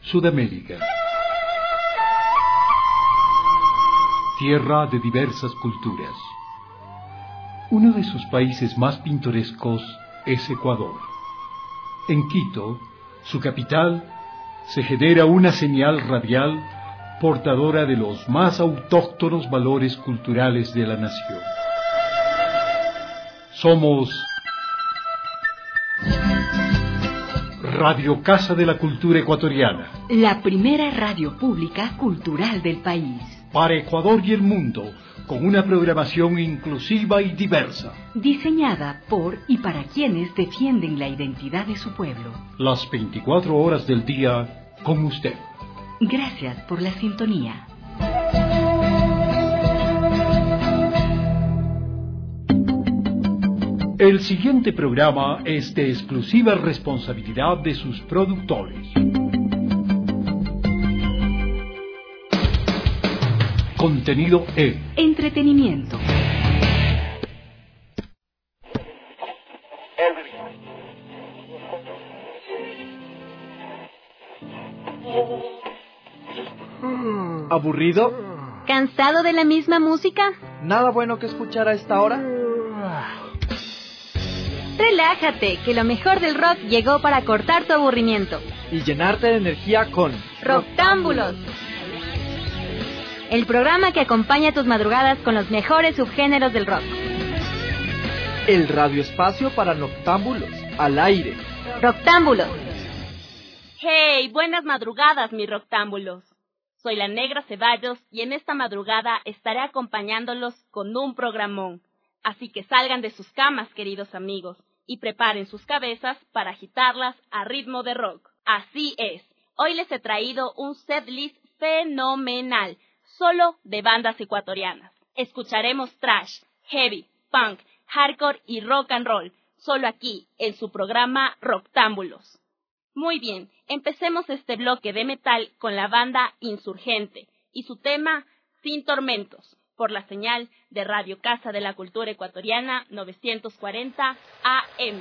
Sudamérica. Tierra de diversas culturas. Uno de sus países más pintorescos es Ecuador. En Quito, su capital, se genera una señal radial portadora de los más autóctonos valores culturales de la nación. Somos Radio Casa de la Cultura Ecuatoriana, la primera radio pública cultural del país. Para Ecuador y el mundo, con una programación inclusiva y diversa. Diseñada por y para quienes defienden la identidad de su pueblo. Las 24 horas del día con usted. Gracias por la sintonía. El siguiente programa es de exclusiva responsabilidad de sus productores. Contenido E. Entretenimiento. ¿Aburrido? ¿Cansado de la misma música? ¿Nada bueno que escuchar a esta hora? Relájate, que lo mejor del rock llegó para cortar tu aburrimiento. Y llenarte de energía con Rocktámbulos. El programa que acompaña tus madrugadas con los mejores subgéneros del rock. El radioespacio para noctámbulos, al aire. Rocktámbulos. ¡Hey! Buenas madrugadas, mis rocktámbulos. Soy la Negra Ceballos y en esta madrugada estaré acompañándolos con un programón. Así que salgan de sus camas, queridos amigos, y preparen sus cabezas para agitarlas a ritmo de rock. Así es, hoy les he traído un setlist fenomenal, solo de bandas ecuatorianas. Escucharemos thrash, heavy, punk, hardcore y rock and roll, solo aquí, en su programa Rocktámbulos. Muy bien, empecemos este bloque de metal con la banda Insurgente y su tema Sin Tormentos, por la señal de Radio Casa de la Cultura Ecuatoriana 940 AM.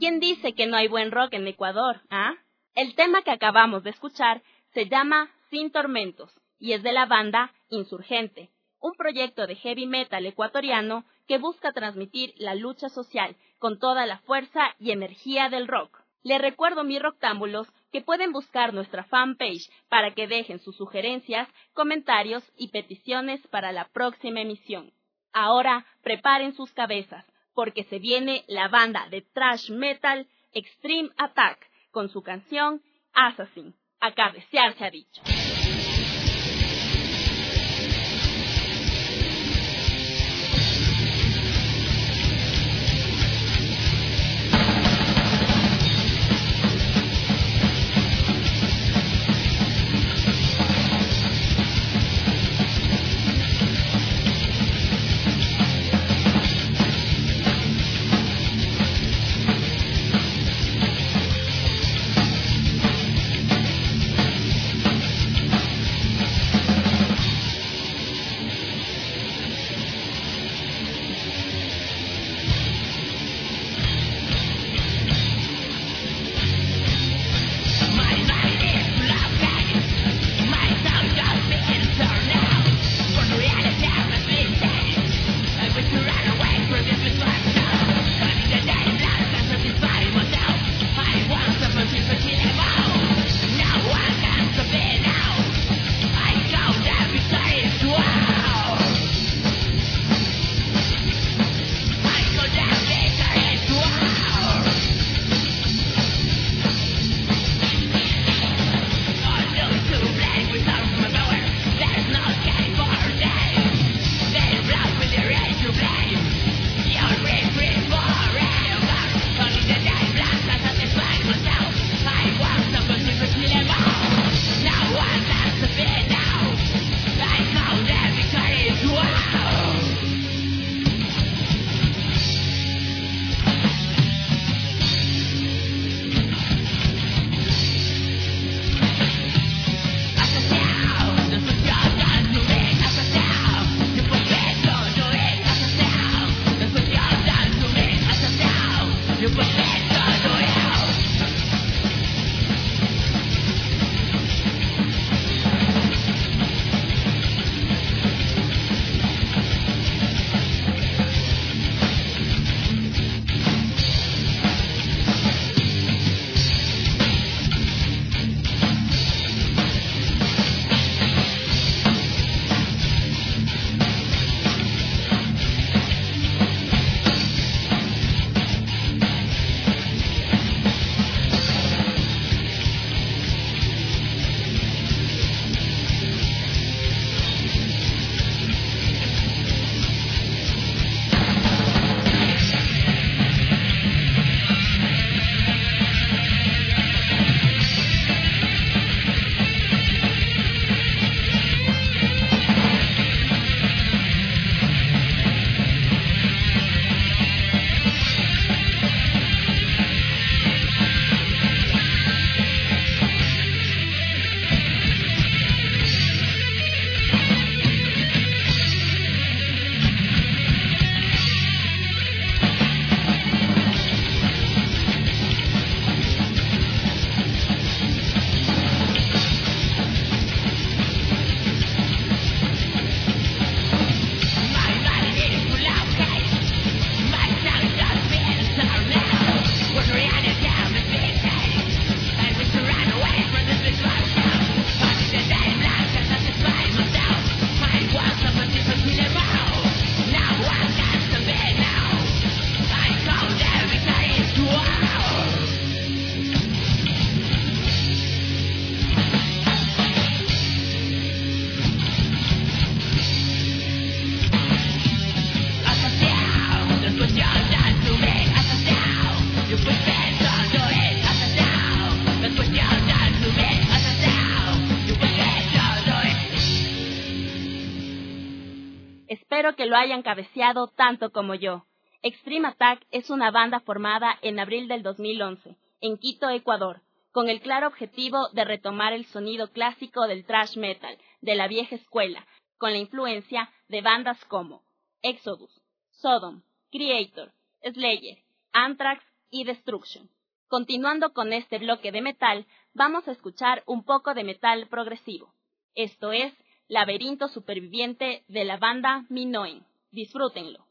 ¿quién dice que no hay buen rock en Ecuador, ah? El tema que acabamos de escuchar se llama Sin Tormentos y es de la banda Insurgente, un proyecto de heavy metal ecuatoriano que busca transmitir la lucha social con toda la fuerza y energía del rock. Les recuerdo, mis rocktámbulos, que pueden buscar nuestra fanpage para que dejen sus sugerencias, comentarios y peticiones para la próxima emisión. Ahora preparen sus cabezas, porque se viene la banda de thrash metal Extreme Attack con su canción Assassin. A cabecear se ha dicho. Espero que lo hayan cabeceado tanto como yo. Extreme Attack es una banda formada en abril del 2011, en Quito, Ecuador, con el claro objetivo de retomar el sonido clásico del thrash metal de la vieja escuela, con la influencia de bandas como Exodus, Sodom, Creator, Slayer, Anthrax y Destruction. Continuando con este bloque de metal, vamos a escuchar un poco de metal progresivo. Esto es Laberinto Superviviente de la banda Minoen. Disfrútenlo.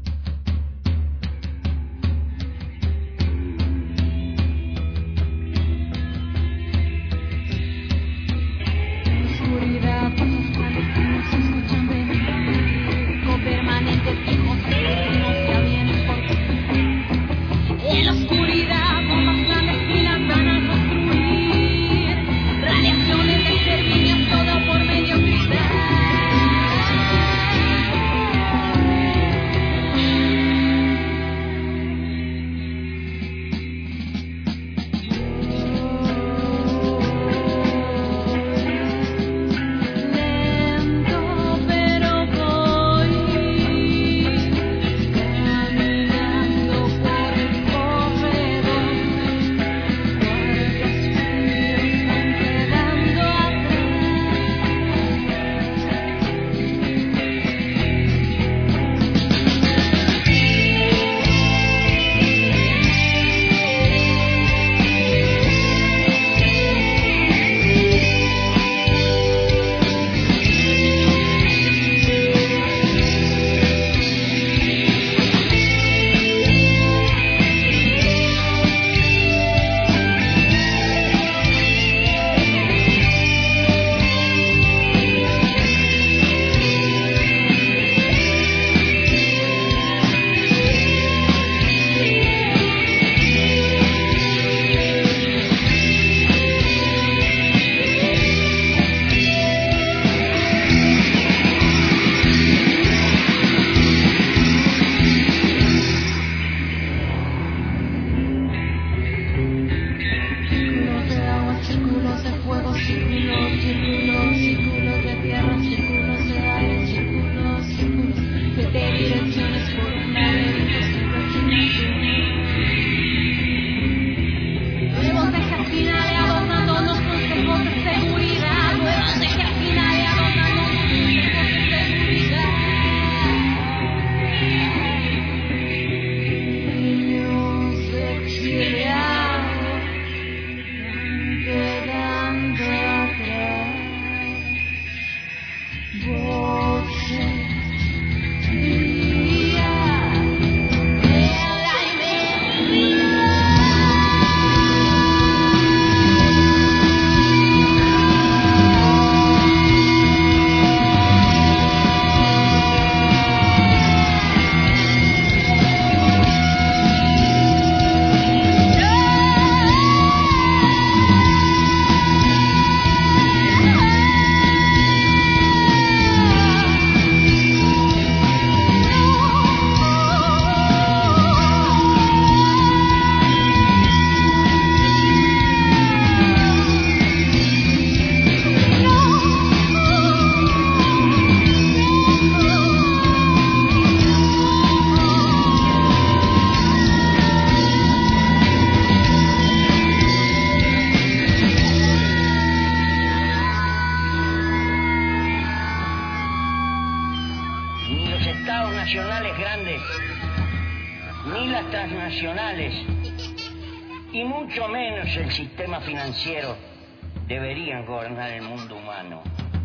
y mucho menos el sistema financiero deberían gobernar el mundo humano.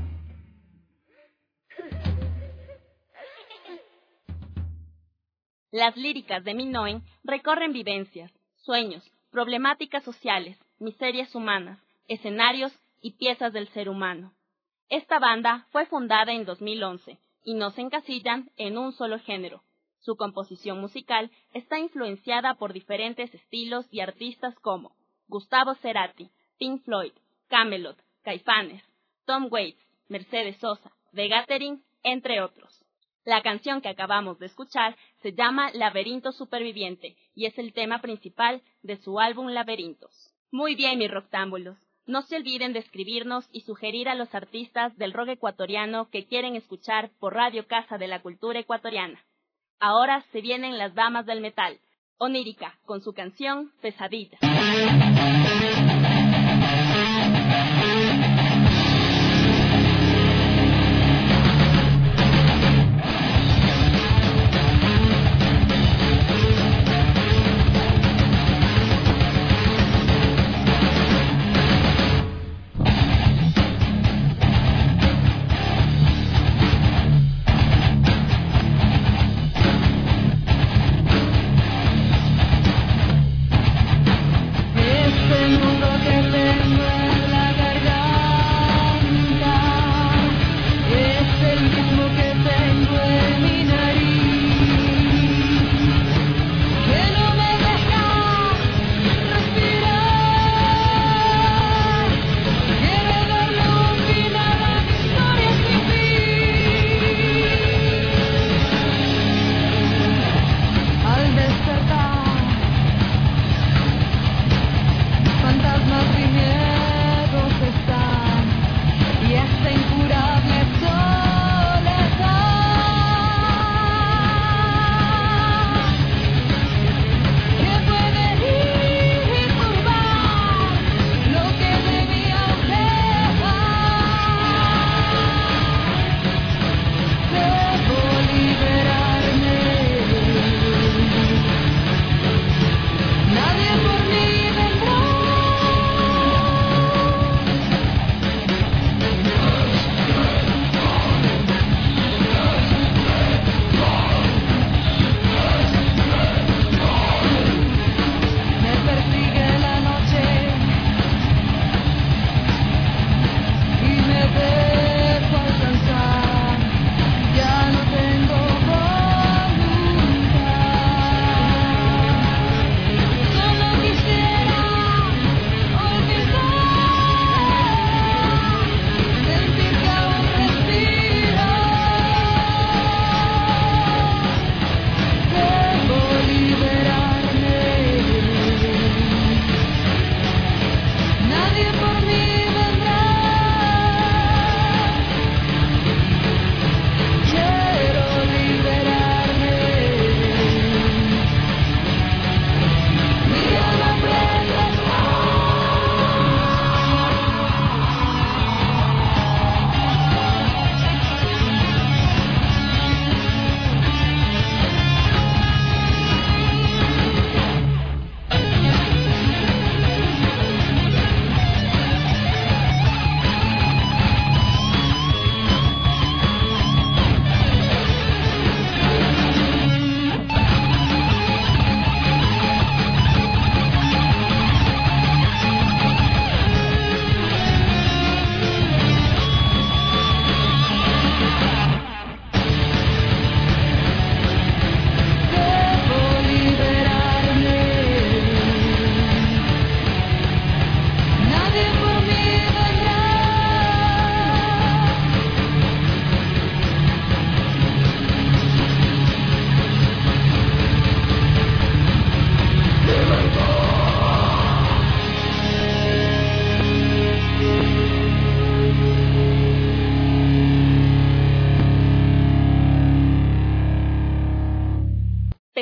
Las líricas de Minoen recorren vivencias, sueños, problemáticas sociales, miserias humanas, escenarios y piezas del ser humano. Esta banda fue fundada en 2011 y no se encasillan en un solo género. Su composición musical está influenciada por diferentes estilos y artistas como Gustavo Cerati, Pink Floyd, Kamelot, Caifanes, Tom Waits, Mercedes Sosa, The Gathering, entre otros. La canción que acabamos de escuchar se llama Laberinto Superviviente y es el tema principal de su álbum Laberintos. Muy bien, mis rocktámbulos. No se olviden de escribirnos y sugerir a los artistas del rock ecuatoriano que quieren escuchar por Radio Casa de la Cultura Ecuatoriana. Ahora se vienen las damas del metal, Onírica, con su canción Pesadilla.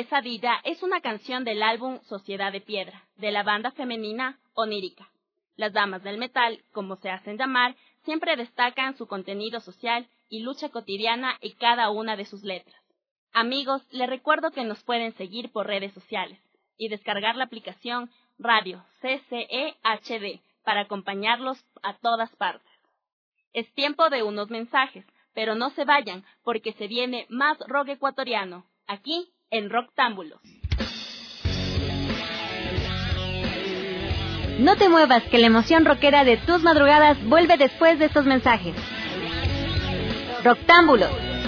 Pesadilla es una canción del álbum Sociedad de Piedra, de la banda femenina Onírica. Las damas del metal, como se hacen llamar, siempre destacan su contenido social y lucha cotidiana en cada una de sus letras. Amigos, les recuerdo que nos pueden seguir por redes sociales y descargar la aplicación Radio CCE HD para acompañarlos a todas partes. Es tiempo de unos mensajes, pero no se vayan porque se viene más rock ecuatoriano, aquí en Rocktámbulos. No te muevas, que la emoción rockera de tus madrugadas vuelve después de estos mensajes. Rocktámbulos.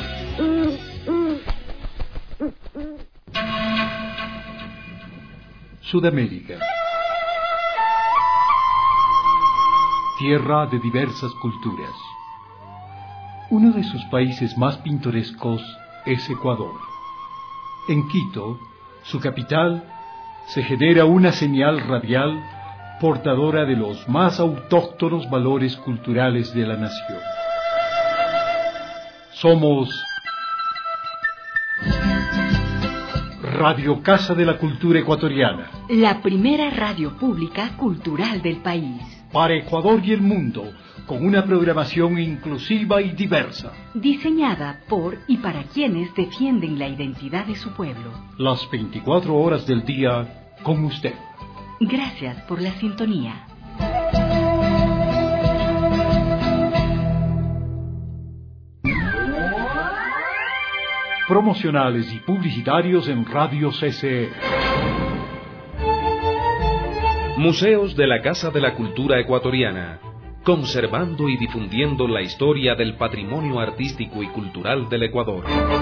Sudamérica. Tierra de diversas culturas. Uno de sus países más pintorescos es Ecuador. En Quito, su capital, se genera una señal radial portadora de los más autóctonos valores culturales de la nación. Somos Radio Casa de la Cultura Ecuatoriana, la primera radio pública cultural del país. para Ecuador y el mundo, con una programación inclusiva y diversa. Diseñada por y para quienes defienden la identidad de su pueblo. Las 24 horas del día con usted. Gracias por la sintonía. Promocionales y publicitarios en Radio CCE. Museos de la Casa de la Cultura Ecuatoriana, conservando y difundiendo la historia del patrimonio artístico y cultural del Ecuador.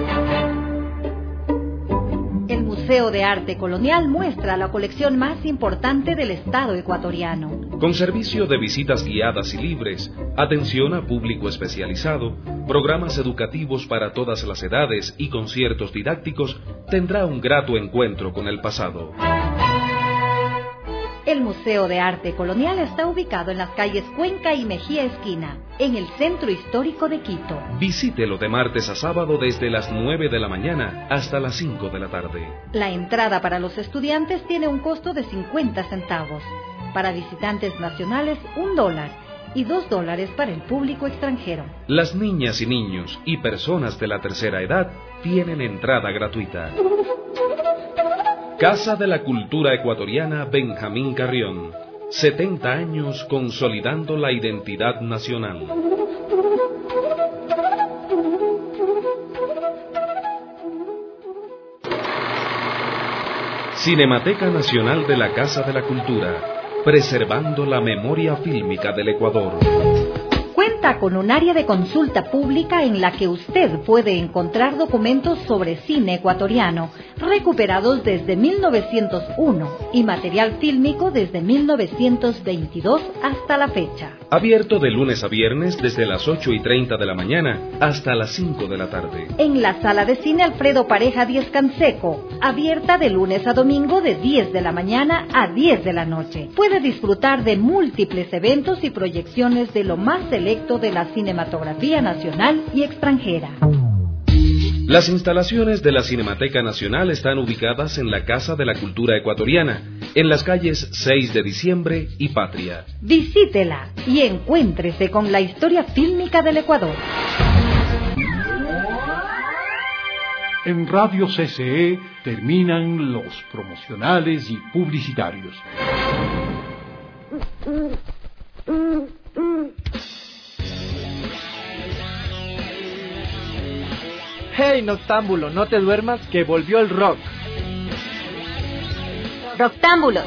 El Museo de Arte Colonial muestra la colección más importante del Estado ecuatoriano. Con servicio de visitas guiadas y libres, atención a público especializado, programas educativos para todas las edades y conciertos didácticos, tendrá un grato encuentro con el pasado. El Museo de Arte Colonial está ubicado en las calles Cuenca y Mejía Esquina, en el centro histórico de Quito. Visítelo de martes a sábado desde las 9 de la mañana hasta las 5 de la tarde. La entrada para los estudiantes tiene un costo de 50 centavos. Para visitantes nacionales, $1 y $2 para el público extranjero. Las niñas y niños y personas de la tercera edad tienen entrada gratuita. Casa de la Cultura Ecuatoriana Benjamín Carrión. 70 años consolidando la identidad nacional. Cinemateca Nacional de la Casa de la Cultura, preservando la memoria fílmica del Ecuador. Cuenta con un área de consulta pública en la que usted puede encontrar documentos sobre cine ecuatoriano, recuperados desde 1901 y material fílmico desde 1922 hasta la fecha. Abierto de lunes a viernes desde las 8:30 de la mañana hasta las 5 de la tarde. En la sala de cine Alfredo Pareja 10 Canseco, abierta de lunes a domingo de 10 de la mañana a 10 de la noche. Puede disfrutar de múltiples eventos y proyecciones de lo más selecto de la cinematografía nacional y extranjera. Las instalaciones de la Cinemateca Nacional están ubicadas en la Casa de la Cultura Ecuatoriana, en las calles 6 de Diciembre y Patria. Visítela y encuéntrese con la historia fílmica del Ecuador. En Radio CCE terminan los promocionales y publicitarios. Hey Noctámbulo, no te duermas que volvió el rock. Rocktámbulos.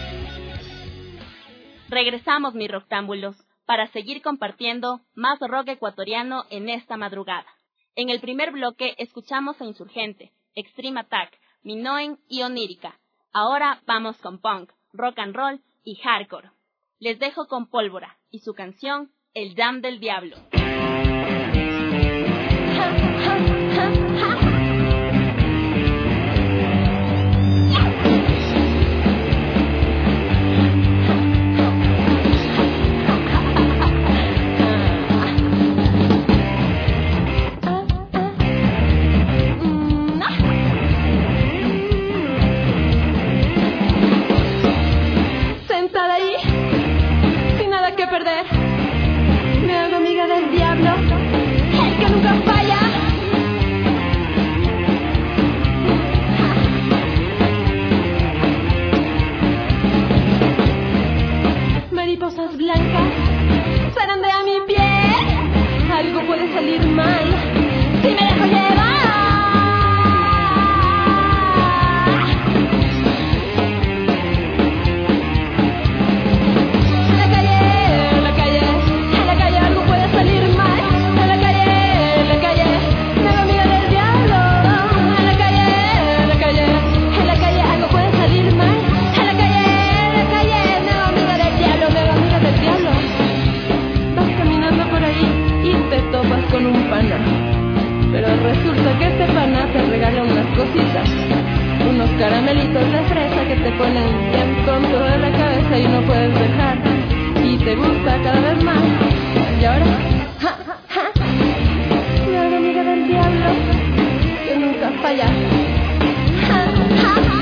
Regresamos, mis rocktámbulos, para seguir compartiendo más rock ecuatoriano en esta madrugada. En el primer bloque escuchamos a Insurgente, Extreme Attack, Minoen y Onírica. Ahora vamos con punk, rock and roll y hardcore. Les dejo con Pólvora y su canción El Jam del Diablo. necesitas unos caramelitos de fresa que te ponen bien tonto de la cabeza y no puedes dejar, y te gusta cada vez más. Y ahora, ja, ja, la enemiga del diablo que nunca falla. Ja, ja, ja.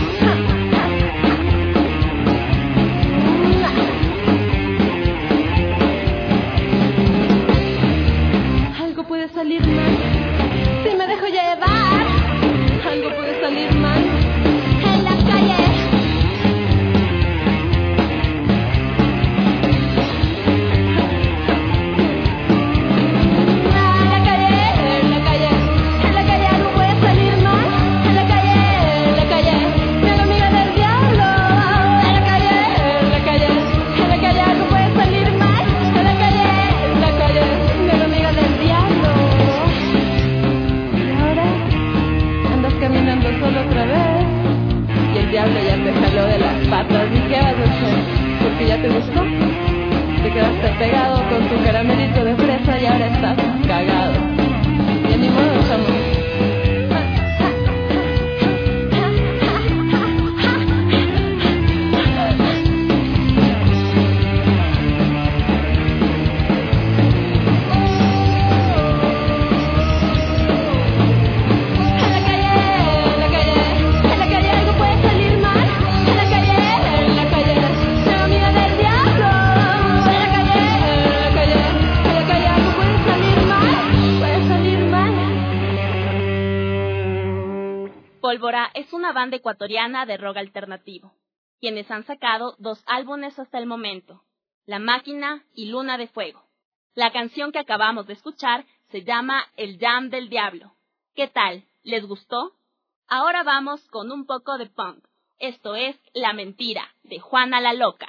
Algo puede salir mal si me dejo llevar. Algo puede salir mal en la calle. Diablo ya te jaló de las patas. ¿Y qué vas a hacer? Porque ya te gustó. Te quedaste pegado con tu caramelito de fresa y ahora estás cagado. Y ni modo, chamo. Pólvora es una banda ecuatoriana de rock alternativo, quienes han sacado 2 álbumes hasta el momento, La Máquina y Luna de Fuego. La canción que acabamos de escuchar se llama El Jam del Diablo. ¿Qué tal? ¿Les gustó? Ahora vamos con un poco de punk. Esto es La Mentira, de Juana la Loca.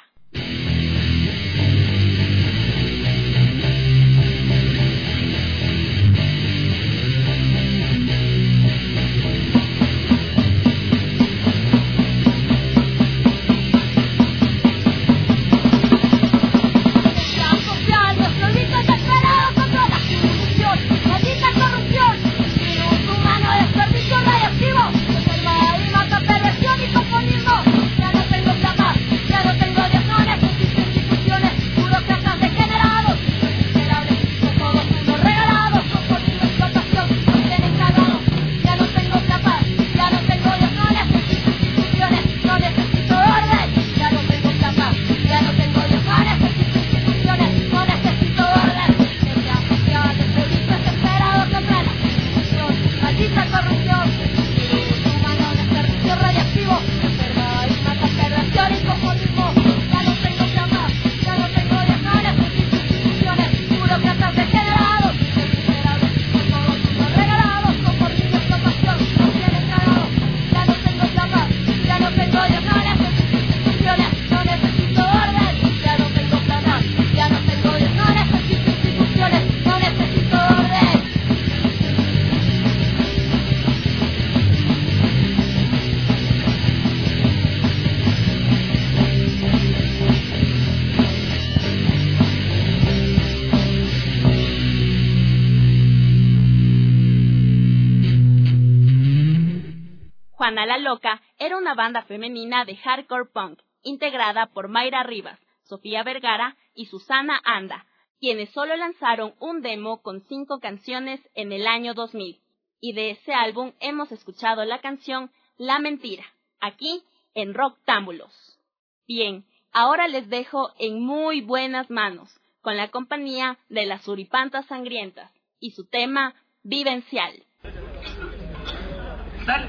Juana la Loca era una banda femenina de hardcore punk, integrada por Mayra Rivas, Sofía Vergara y Susana Anda, quienes solo lanzaron un demo con 5 canciones en el año 2000. Y de ese álbum hemos escuchado la canción La Mentira, aquí en Rocktámbulos. Bien, ahora les dejo en muy buenas manos, con la compañía de las Suripantas Sangrientas y su tema Vivencial. Dale.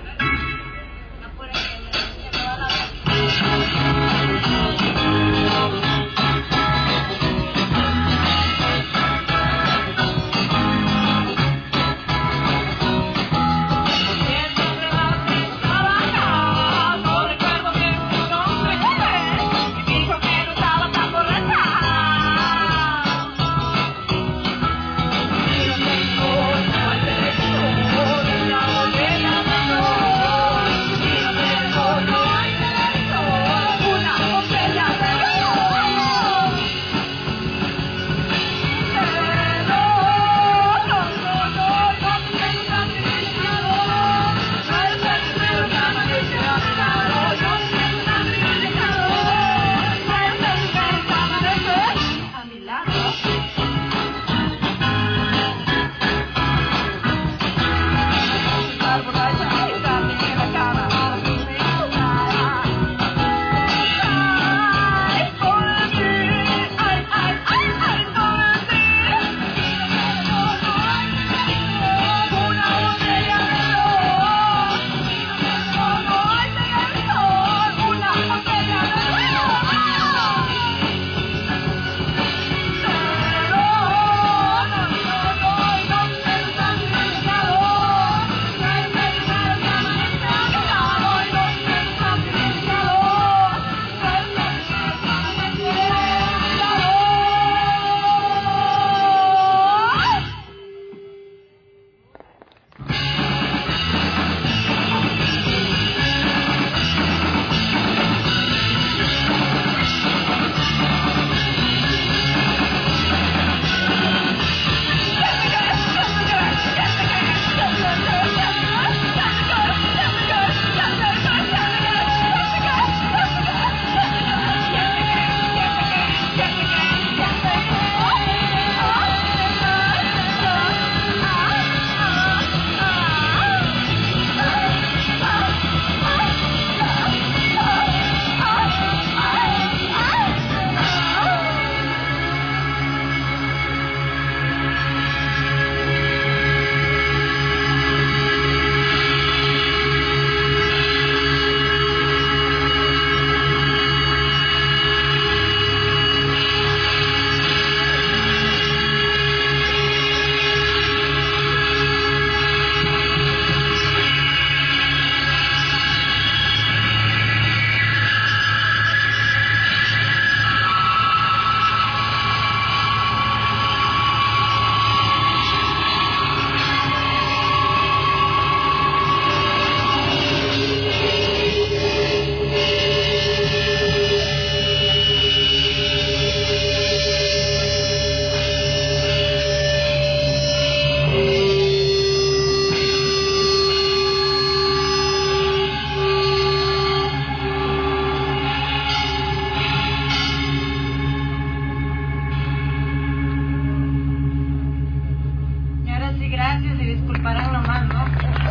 disculparán nomás, ¿no?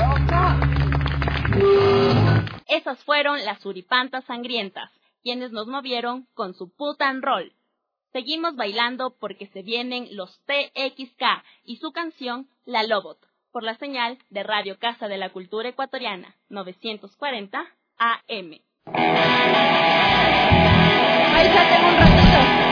Esas fueron las Suripantas Sangrientas, quienes nos movieron con su put and roll. Seguimos bailando porque se vienen los TXK y su canción La Lobot, por la señal de Radio Casa de la Cultura Ecuatoriana, 940 AM. Ahí ya tengo un ratito.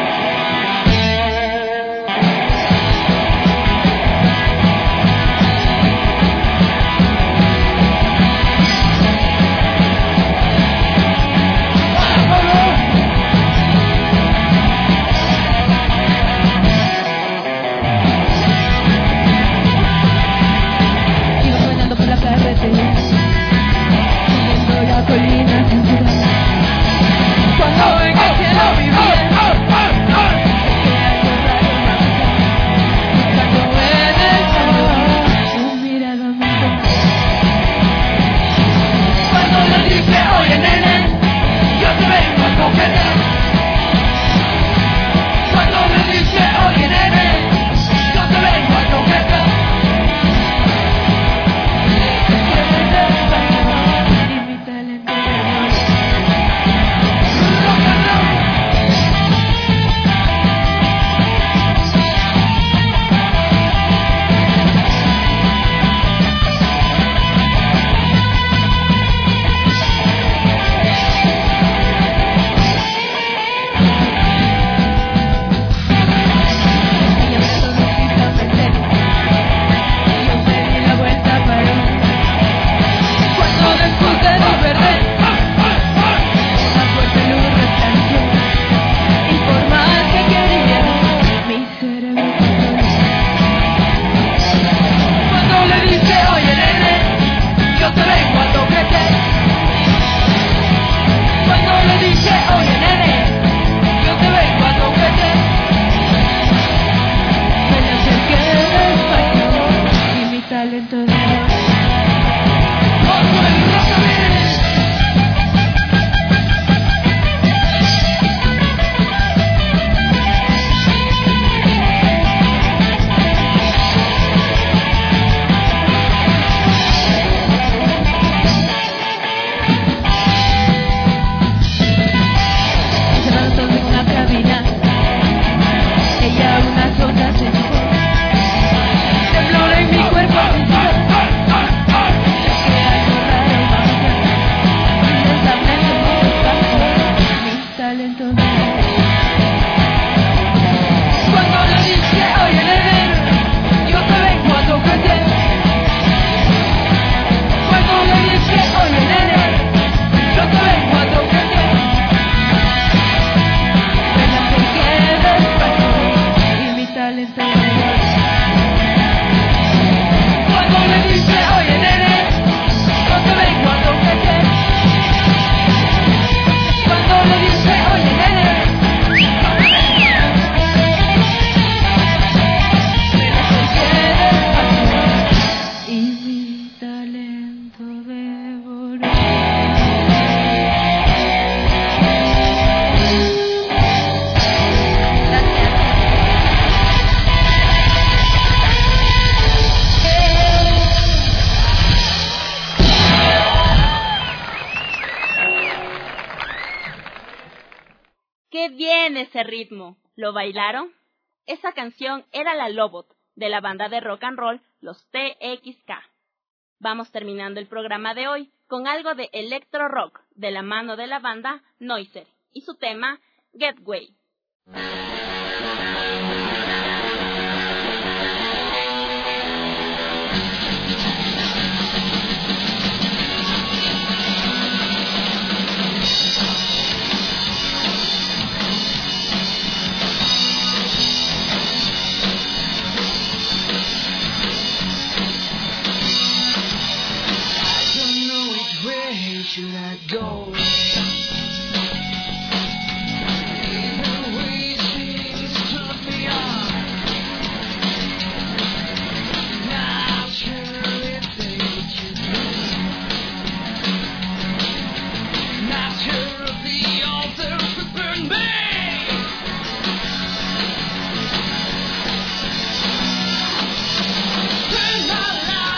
Cuando en el cielo vivía ¡Qué bien ese ritmo! ¿Lo bailaron? Esa canción era La Lobot, de la banda de rock and roll Los TXK. Vamos terminando el programa de hoy con algo de electro rock de la mano de la banda Noiser y su tema Getaway. Should I go? Turn my life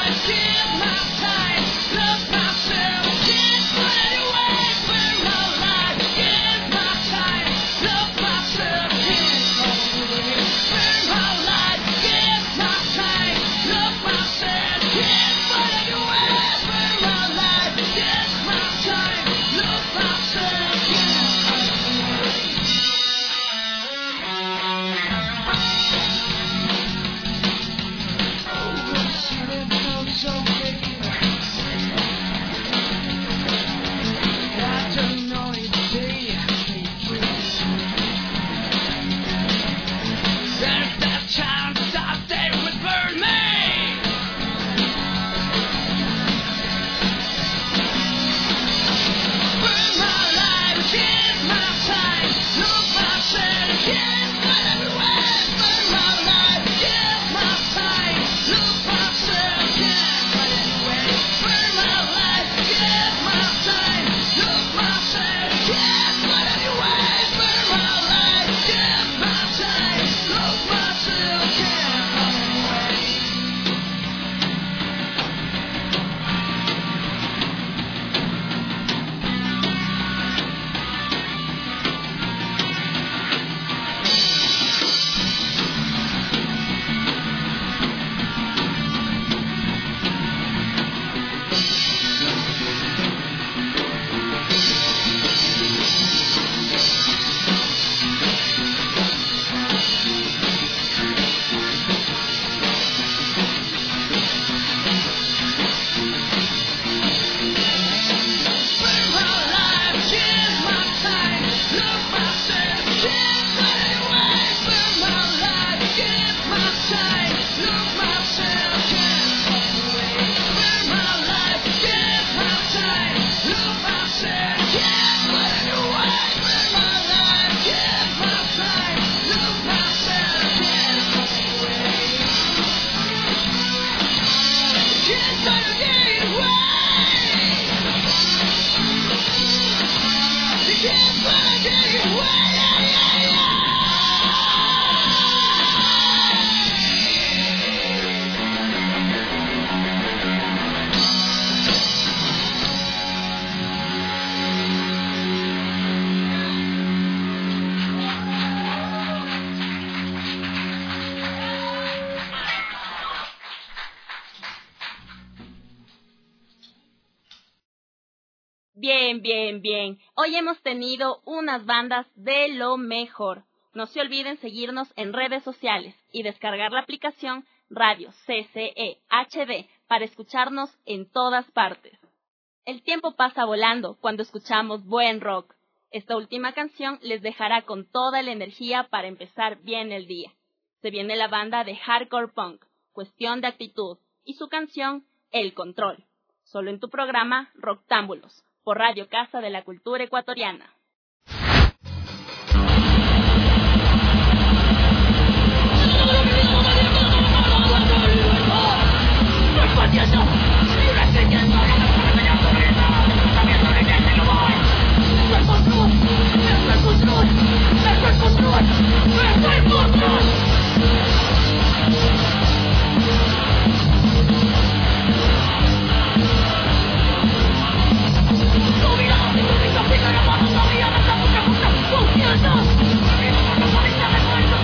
Bien. Hoy hemos tenido unas bandas de lo mejor. No se olviden seguirnos en redes sociales y descargar la aplicación Radio CCE HD para escucharnos en todas partes. El tiempo pasa volando cuando escuchamos buen rock. Esta última canción les dejará con toda la energía para empezar bien el día. Se viene la banda de hardcore punk, Cuestión de Actitud, y su canción El Control. Solo en tu programa Rocktámbulos, por Radio Casa de la Cultura Ecuatoriana.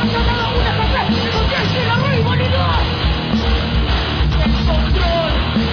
El control.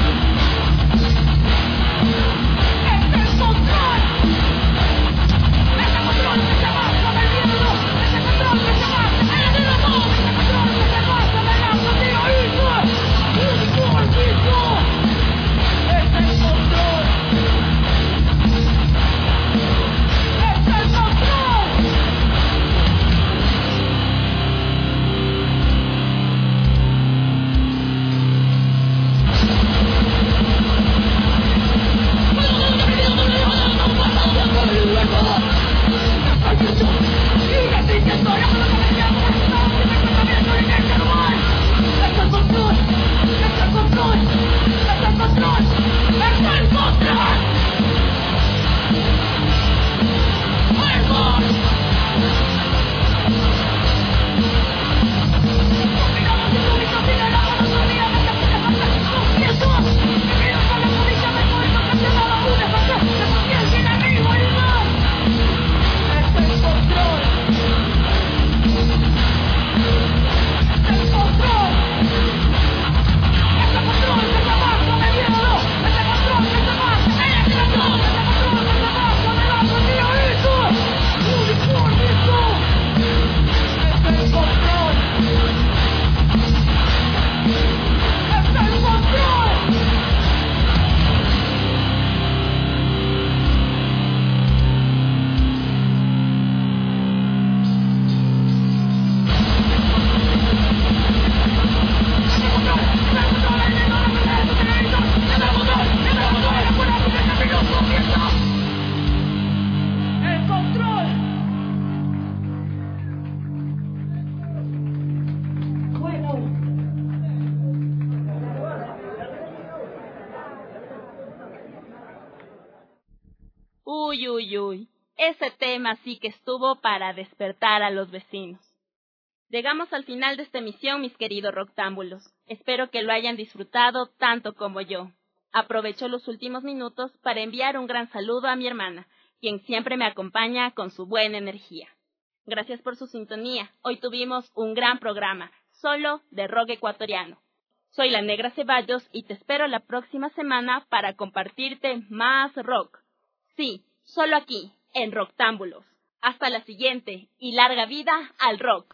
Uy, uy, uy. Ese tema sí que estuvo para despertar a los vecinos. Llegamos al final de esta emisión, mis queridos roctámbulos. Espero que lo hayan disfrutado tanto como yo. Aprovecho los últimos minutos para enviar un gran saludo a mi hermana, quien siempre me acompaña con su buena energía. Gracias por su sintonía. Hoy tuvimos un gran programa, solo de rock ecuatoriano. Soy la Negra Ceballos y te espero la próxima semana para compartirte más rock. Sí, solo aquí, en Roctámbulos. Hasta la siguiente y larga vida al rock.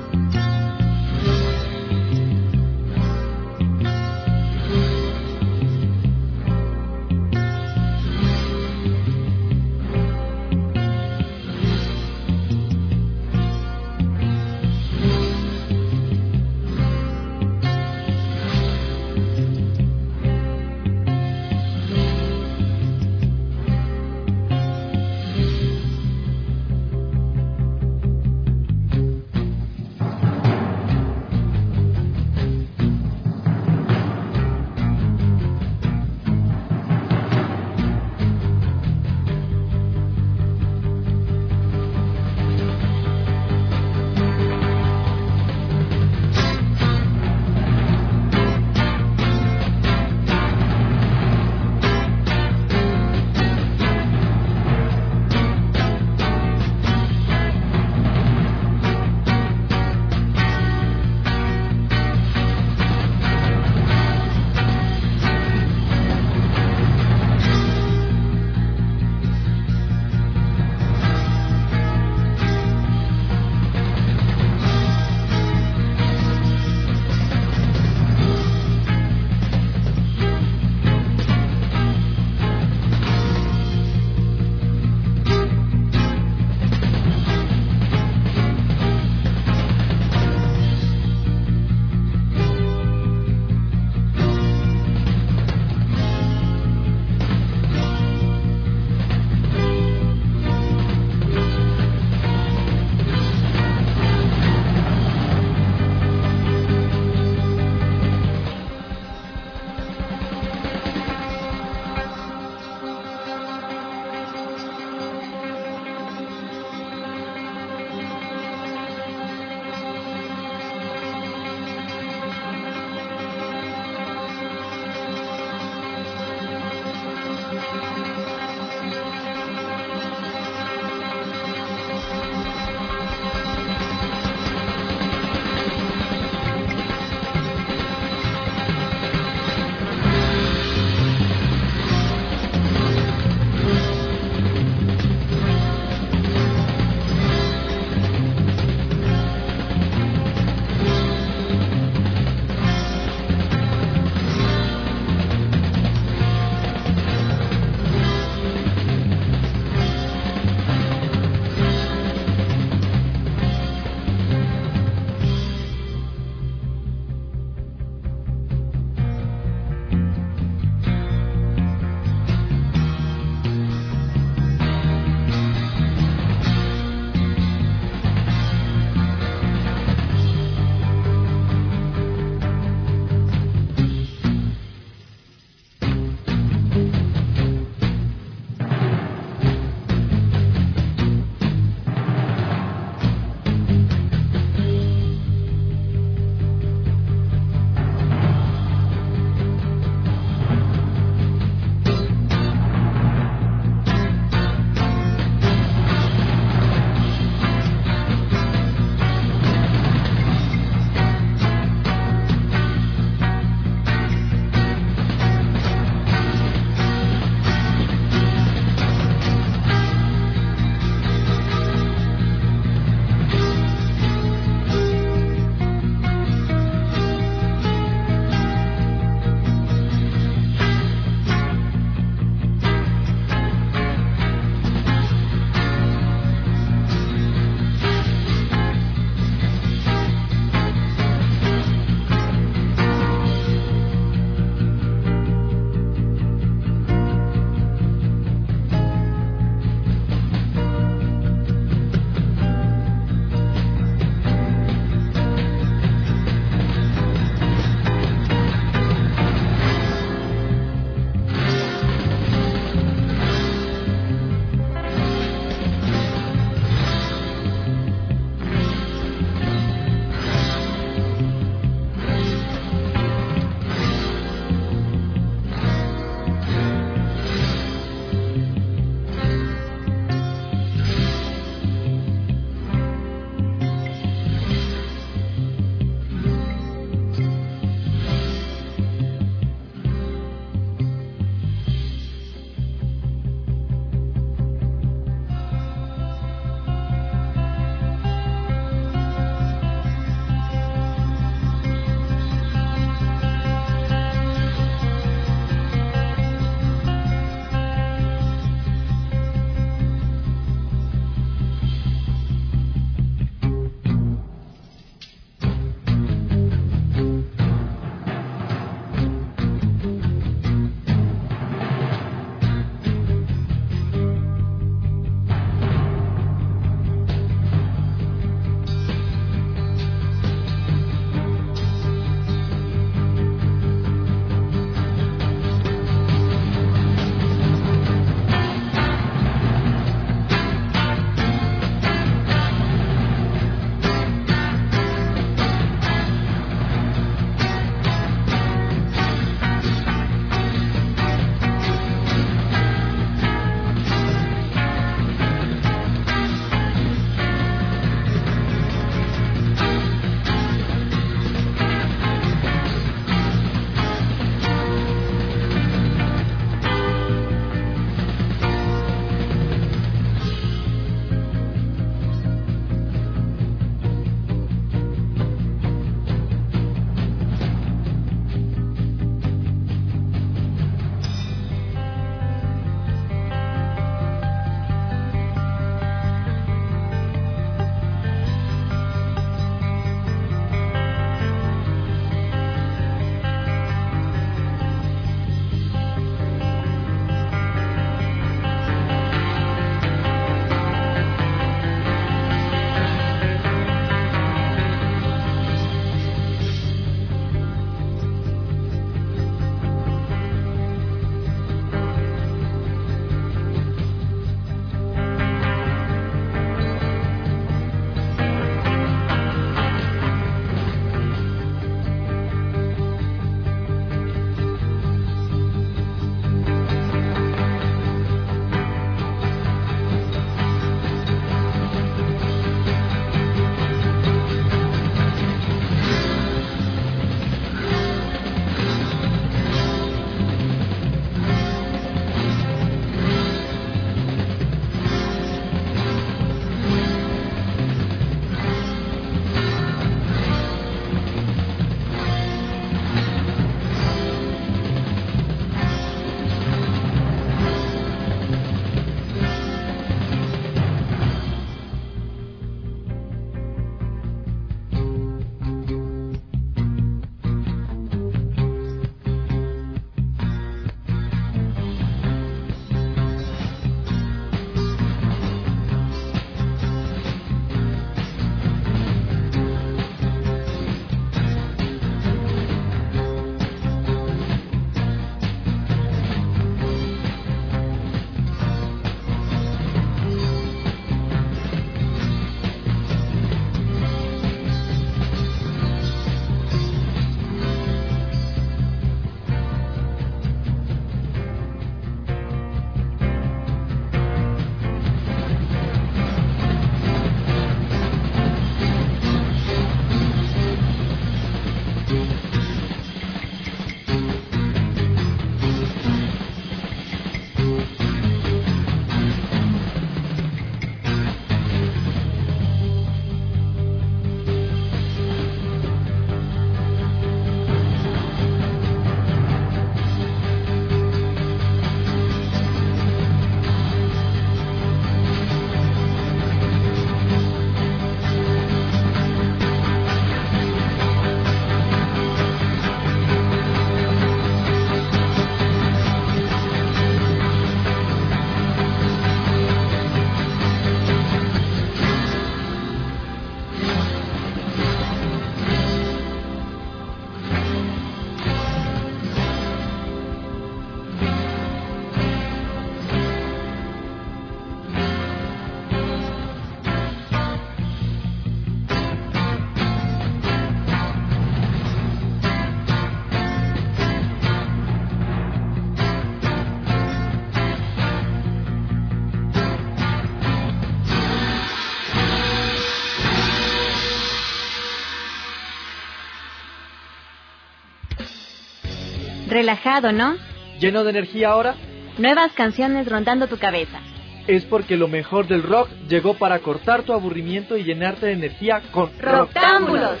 Relajado, ¿no? ¿Lleno de energía ahora? Nuevas canciones rondando tu cabeza. Es porque lo mejor del rock llegó para cortar tu aburrimiento y llenarte de energía con ¡Roctámbulos!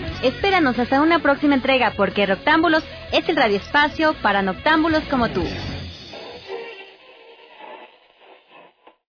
Espéranos hasta una próxima entrega porque Roctámbulos es el radioespacio para noctámbulos como tú.